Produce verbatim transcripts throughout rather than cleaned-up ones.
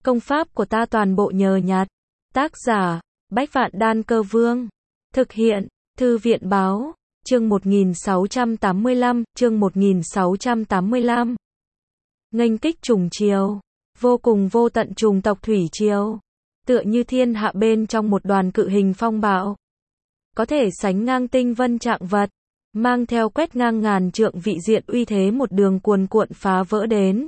Công pháp của ta toàn bộ nhờ nhặt. Tác giả, Bách Vạn Đan Cơ Vương. Thực hiện, Thư viện Báo. Chương một nghìn sáu trăm tám mươi lăm, chương một nghìn sáu trăm tám mươi lăm. Nghênh kích trùng triều. Vô cùng vô tận trùng tộc thủy triều. Tựa như thiên hạ bên trong một đoàn cự hình phong bạo. Có thể sánh ngang tinh vân trạng vật. Mang theo quét ngang ngàn trượng vị diện uy thế một đường cuồn cuộn phá vỡ đến.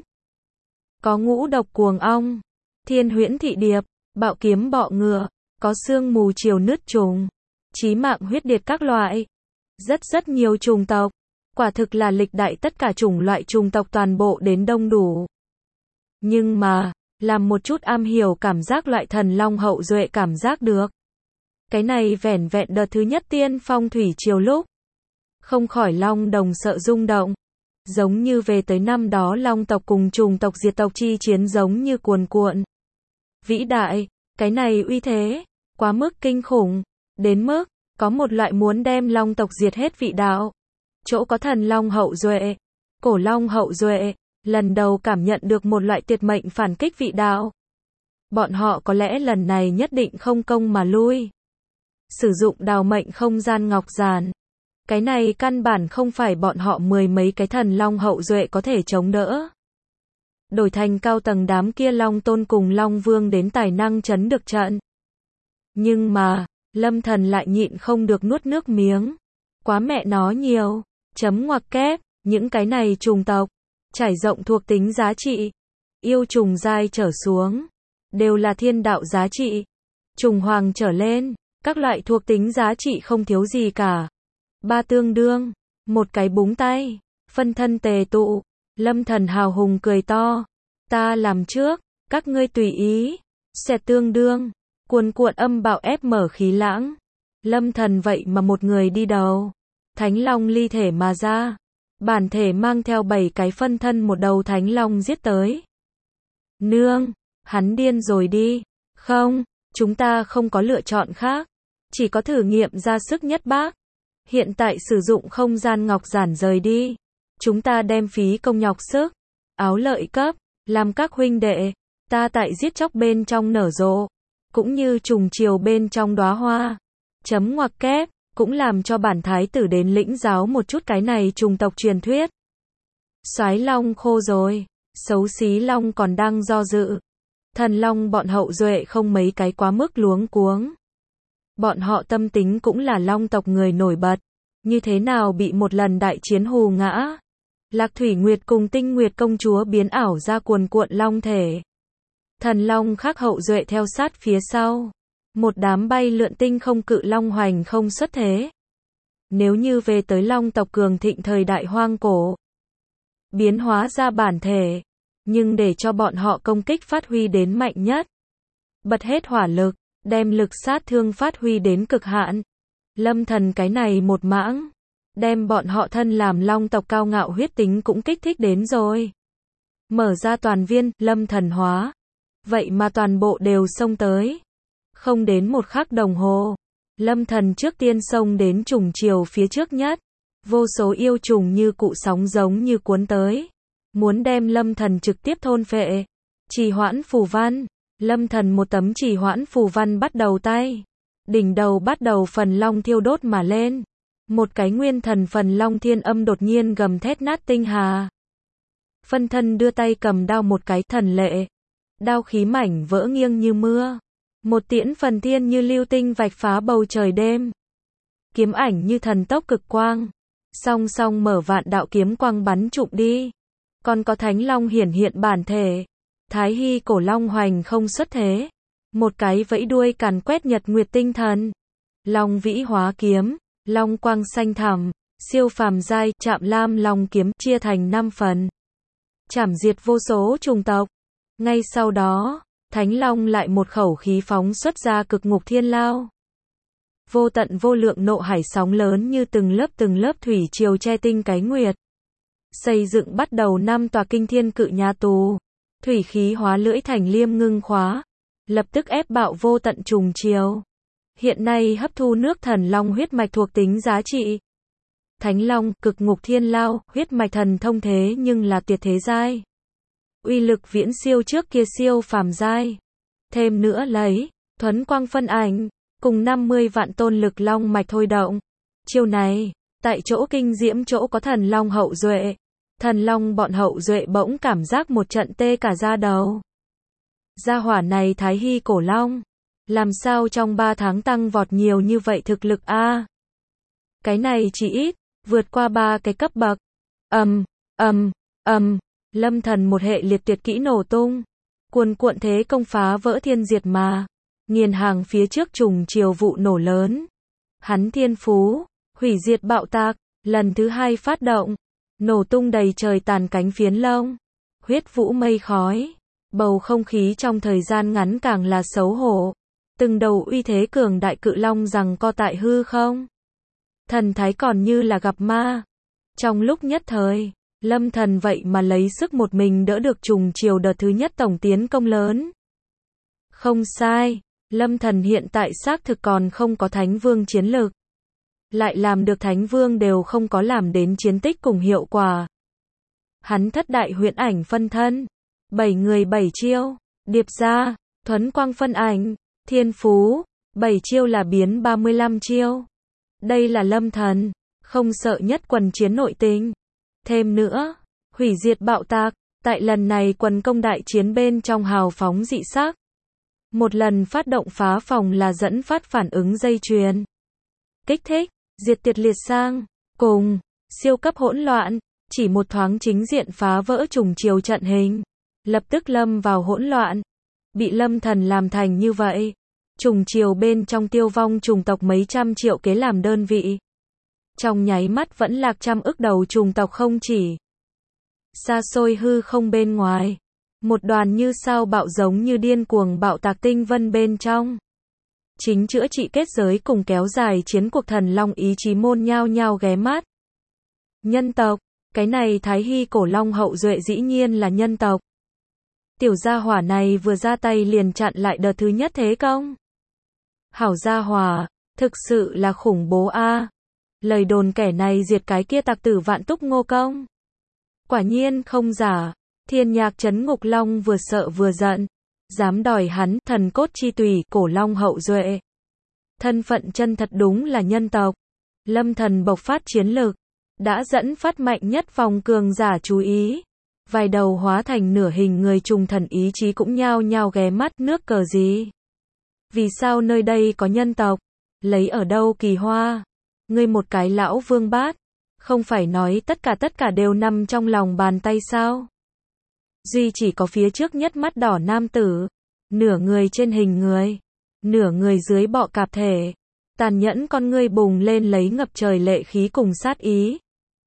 Có ngũ độc cuồng ong, thiên huyễn thị điệp, bạo kiếm bọ ngựa, có sương mù chiều nứt trùng, chí mạng huyết điệt các loại. Rất rất nhiều trùng tộc. Quả thực là lịch đại tất cả chủng loại trùng tộc toàn bộ đến đông đủ. Nhưng mà, làm một chút am hiểu cảm giác loại thần long hậu duệ cảm giác được. Cái này vẻn vẹn đợt thứ nhất tiên phong thủy triều lúc. Không khỏi long đồng sợ rung động. Giống như về tới năm đó long tộc cùng trùng tộc diệt tộc chi chiến giống như cuồn cuộn. Vĩ đại, cái này uy thế, quá mức kinh khủng. Đến mức, có một loại muốn đem long tộc diệt hết vị đạo. Chỗ có thần long hậu duệ, cổ long hậu duệ, lần đầu cảm nhận được một loại tuyệt mệnh phản kích vị đạo. Bọn họ có lẽ lần này nhất định không công mà lui. Sử dụng đào mệnh không gian ngọc giản. Cái này căn bản không phải bọn họ mười mấy cái thần long hậu duệ có thể chống đỡ. Đổi thành cao tầng đám kia long tôn cùng long vương đến tài năng chấn được trận. Nhưng mà, Lâm Thần lại nhịn không được nuốt nước miếng. Quá mẹ nó nhiều. Chấm ngoặc kép, những cái này trùng tộc. Trải rộng thuộc tính giá trị. Yêu trùng giai trở xuống. Đều là thiên đạo giá trị. Trùng hoàng trở lên. Các loại thuộc tính giá trị không thiếu gì cả. Ba tương đương. Một cái búng tay. Phân thân tề tụ. Lâm Thần hào hùng cười to. Ta làm trước. Các ngươi tùy ý. Sẽ tương đương. Cuồn cuộn âm bạo ép mở khí lãng. Lâm Thần vậy mà một người đi đầu. Thánh long ly thể mà ra. Bản thể mang theo bảy cái phân thân một đầu thánh long giết tới. Nương, hắn điên rồi đi. Không, chúng ta không có lựa chọn khác. Chỉ có thử nghiệm ra sức nhất bác. Hiện tại sử dụng không gian ngọc giản rời đi. Chúng ta đem phí công nhọc sức. Áo lợi cấp, làm các huynh đệ. Ta tại giết chóc bên trong nở rộ. Cũng như trùng chiều bên trong đóa hoa. Chấm ngoặc kép, cũng làm cho bản thái tử đến lĩnh giáo một chút cái này trùng tộc truyền thuyết. Soái long khô rồi, xấu xí long còn đang do dự. Thần long bọn hậu duệ không mấy cái quá mức luống cuống. Bọn họ tâm tính cũng là long tộc người nổi bật. Như thế nào bị một lần đại chiến hù ngã. Lạc Thủy Nguyệt cùng Tinh Nguyệt công chúa biến ảo ra cuồn cuộn long thể. Thần long khác hậu duệ theo sát phía sau. Một đám bay lượn tinh không cự long hoành không xuất thế. Nếu như về tới long tộc cường thịnh thời đại hoang cổ. Biến hóa ra bản thể. Nhưng để cho bọn họ công kích phát huy đến mạnh nhất. Bật hết hỏa lực. Đem lực sát thương phát huy đến cực hạn. Lâm Thần cái này một mãng. Đem bọn họ thân làm long tộc cao ngạo huyết tính cũng kích thích đến rồi. Mở ra toàn viên, Lâm Thần hóa. Vậy mà toàn bộ đều xông tới. Không đến một khắc đồng hồ. Lâm Thần trước tiên xông đến trùng chiều phía trước nhất. Vô số yêu trùng như cụ sóng giống như cuốn tới. Muốn đem Lâm Thần trực tiếp thôn phệ. Trì hoãn phù văn. Lâm Thần một tấm trì hoãn phù văn bắt đầu tay. Đỉnh đầu bắt đầu phần long thiêu đốt mà lên. Một cái nguyên thần phần long thiên âm đột nhiên gầm thét nát tinh hà. Phân thân đưa tay cầm đao một cái thần lệ. Đao khí mảnh vỡ nghiêng như mưa. Một tiễn phần thiên như lưu tinh vạch phá bầu trời đêm. Kiếm ảnh như thần tốc cực quang. Song song mở vạn đạo kiếm quang bắn trụm đi. Còn có thánh long hiển hiện bản thể. Thái hy cổ long hoành không xuất thế. Một cái vẫy đuôi càn quét nhật nguyệt tinh thần. Long vĩ hóa kiếm. Long quang xanh thẳm. Siêu phàm giai chạm lam long kiếm chia thành năm phần. Chảm diệt vô số trùng tộc. Ngay sau đó, Thánh Long lại một khẩu khí phóng xuất ra cực ngục thiên lao. Vô tận vô lượng nộ hải sóng lớn như từng lớp từng lớp thủy triều che tinh cái nguyệt. Xây dựng bắt đầu năm tòa kinh thiên cự nhà tù. Thủy khí hóa lưỡi thành liêm ngưng khóa. Lập tức ép bạo vô tận trùng triều. Hiện nay hấp thu nước thần long huyết mạch thuộc tính giá trị. Thánh Long, cực ngục thiên lao, huyết mạch thần thông thế nhưng là tuyệt thế giai. uy lực viễn siêu trước kia siêu phàm giai. Thêm nữa lấy thuấn quang phân ảnh, cùng năm mươi vạn tôn lực long mạch thôi động. Chiêu này, tại chỗ kinh diễm chỗ có thần long hậu duệ. Thần long bọn hậu duệ bỗng cảm giác một trận tê cả da đầu. Gia hỏa này Thái Hy cổ long. Làm sao trong ba tháng tăng vọt nhiều như vậy thực lực a? Cái này chỉ ít, vượt qua ba cái cấp bậc. Ầm, ầm, ầm, Lâm Thần một hệ liệt tuyệt kỹ nổ tung. Cuồn cuộn thế công phá vỡ thiên diệt mà. Nghiền hàng phía trước trùng chiều vụ nổ lớn. Hắn thiên phú, hủy diệt bạo tạc, lần thứ hai phát động. Nổ tung đầy trời tàn cánh phiến lông. Huyết vũ mây khói. Bầu không khí trong thời gian ngắn càng là xấu hổ. Từng đầu uy thế cường đại cự long rằng co tại hư không. Thần thái còn như là gặp ma. Trong lúc nhất thời, Lâm Thần vậy mà lấy sức một mình đỡ được trùng chiều đợt thứ nhất tổng tiến công lớn. Không sai, Lâm Thần hiện tại xác thực còn không có Thánh Vương chiến lực. Lại làm được Thánh Vương đều không có làm đến chiến tích cùng hiệu quả. Hắn thất đại huyễn ảnh phân thân. Bảy người bảy chiêu, điệp ra, thuấn quang phân ảnh, thiên phú, bảy chiêu là biến ba mươi lăm chiêu. Đây là Lâm Thần, không sợ nhất quần chiến nội tình. Thêm nữa, hủy diệt bạo tạc, tại lần này quần công đại chiến bên trong hào phóng dị sắc. Một lần phát động phá phòng là dẫn phát phản ứng dây chuyền. Kích thích, diệt tiệt liệt sang, cùng, siêu cấp hỗn loạn, chỉ một thoáng chính diện phá vỡ trùng chiều trận hình. Lập tức lâm vào hỗn loạn. Bị Lâm Thần làm thành như vậy. Trùng chiều bên trong tiêu vong trùng tộc mấy trăm triệu kế làm đơn vị. Trong nháy mắt vẫn lạc trăm ức đầu trùng tộc không chỉ. Xa xôi hư không bên ngoài. Một đoàn như sao bạo giống như điên cuồng bạo tạc tinh vân bên trong. Chính chữa trị kết giới cùng kéo dài chiến cuộc thần long ý chí môn nhao nhao ghé mắt. Nhân tộc, cái này Thái Hy cổ long hậu duệ dĩ nhiên là nhân tộc. Tiểu gia hỏa này vừa ra tay liền chặn lại đợt thứ nhất thế công. Hảo gia hỏa, thực sự là khủng bố a. Lời đồn kẻ này diệt cái kia tặc tử Vạn Túc Ngô Công. Quả nhiên không giả, Thiên Nhạc Trấn Ngục Long vừa sợ vừa giận, dám đòi hắn thần cốt chi tùy cổ long hậu duệ. Thân phận chân thật đúng là nhân tộc. Lâm Thần bộc phát chiến lực, đã dẫn phát mạnh nhất vòng cường giả chú ý. Vài đầu hóa thành nửa hình người trùng thần ý chí cũng nhao nhao ghé mắt nước cờ gì. Vì sao nơi đây có nhân tộc? Lấy ở đâu kỳ hoa? Ngươi một cái lão vương bát, không phải nói tất cả tất cả đều nằm trong lòng bàn tay sao? Duy chỉ có phía trước nhất mắt đỏ nam tử, nửa người trên hình người, nửa người dưới bọ cạp thể, tàn nhẫn con ngươi bùng lên lấy ngập trời lệ khí cùng sát ý.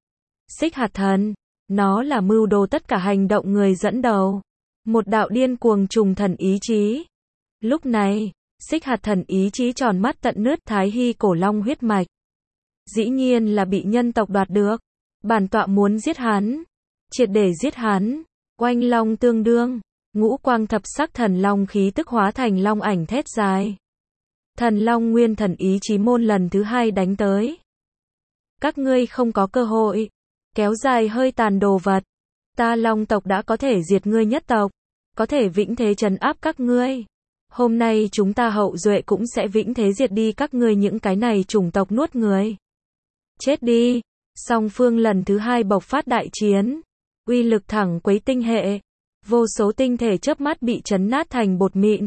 Xích hạt thần, nó là mưu đồ tất cả hành động người dẫn đầu, một đạo điên cuồng trùng thần ý chí. Lúc này, xích hạt thần ý chí tròn mắt tận nứt Thái Hy cổ long huyết mạch. Dĩ nhiên là bị nhân tộc đoạt được. Bản tọa muốn giết hắn, triệt để giết hắn. Oanh long tương đương, ngũ quang thập sắc thần long khí tức hóa thành long ảnh thét dài. Thần long nguyên thần ý chí môn lần thứ hai đánh tới. Các ngươi không có cơ hội, kéo dài hơi tàn đồ vật. Ta long tộc đã có thể diệt ngươi nhất tộc, có thể vĩnh thế trấn áp các ngươi. Hôm nay chúng ta hậu duệ cũng sẽ vĩnh thế diệt đi các ngươi những cái này chủng tộc nuốt người. Chết đi. Song phương lần thứ hai bộc phát đại chiến. Uy lực thẳng quấy tinh hệ. Vô số tinh thể chớp mắt bị chấn nát thành bột mịn.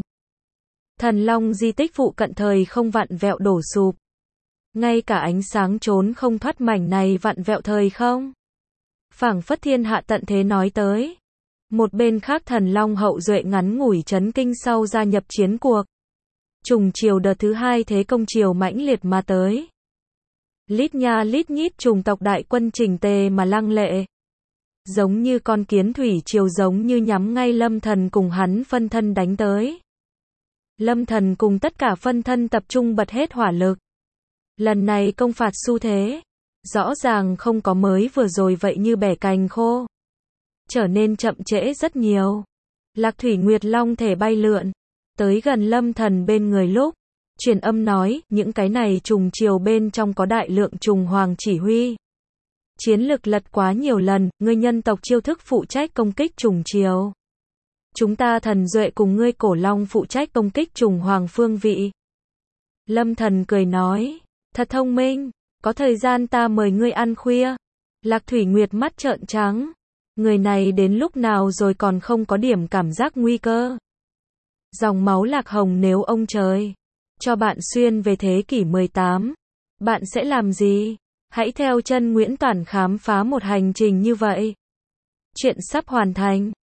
Thần long di tích phụ cận thời không vặn vẹo đổ sụp. Ngay cả ánh sáng trốn không thoát mảnh này vặn vẹo thời không. Phảng phất thiên hạ tận thế nói tới. Một bên khác thần long hậu duệ ngắn ngủi chấn kinh sau gia nhập chiến cuộc. Trùng chiều đợt thứ hai thế công chiều mãnh liệt mà tới. Lít nha lít nhít trùng tộc đại quân chỉnh tề mà lăng lệ. Giống như con kiến thủy triều giống như nhắm ngay Lâm Thần cùng hắn phân thân đánh tới. Lâm Thần cùng tất cả phân thân tập trung bật hết hỏa lực. Lần này công phạt xu thế, rõ ràng không có mới vừa rồi vậy như bẻ cành khô. Trở nên chậm trễ rất nhiều. Lạc Thủy Nguyệt Long thể bay lượn, tới gần Lâm Thần bên người lúc, truyền âm nói, những cái này trùng chiều bên trong có đại lượng trùng hoàng chỉ huy. Chiến lực lật quá nhiều lần, ngươi nhân tộc chiêu thức phụ trách công kích trùng chiều. Chúng ta thần duệ cùng ngươi cổ long phụ trách công kích trùng hoàng phương vị. Lâm Thần cười nói, thật thông minh, có thời gian ta mời ngươi ăn khuya. Lạc Thủy Nguyệt mắt trợn trắng, người này đến lúc nào rồi còn không có điểm cảm giác nguy cơ. Dòng máu Lạc Hồng nếu ông trời cho bạn xuyên về thế kỷ mười tám, bạn sẽ làm gì? Hãy theo chân Nguyễn Toản khám phá một hành trình như vậy. Chuyện sắp hoàn thành.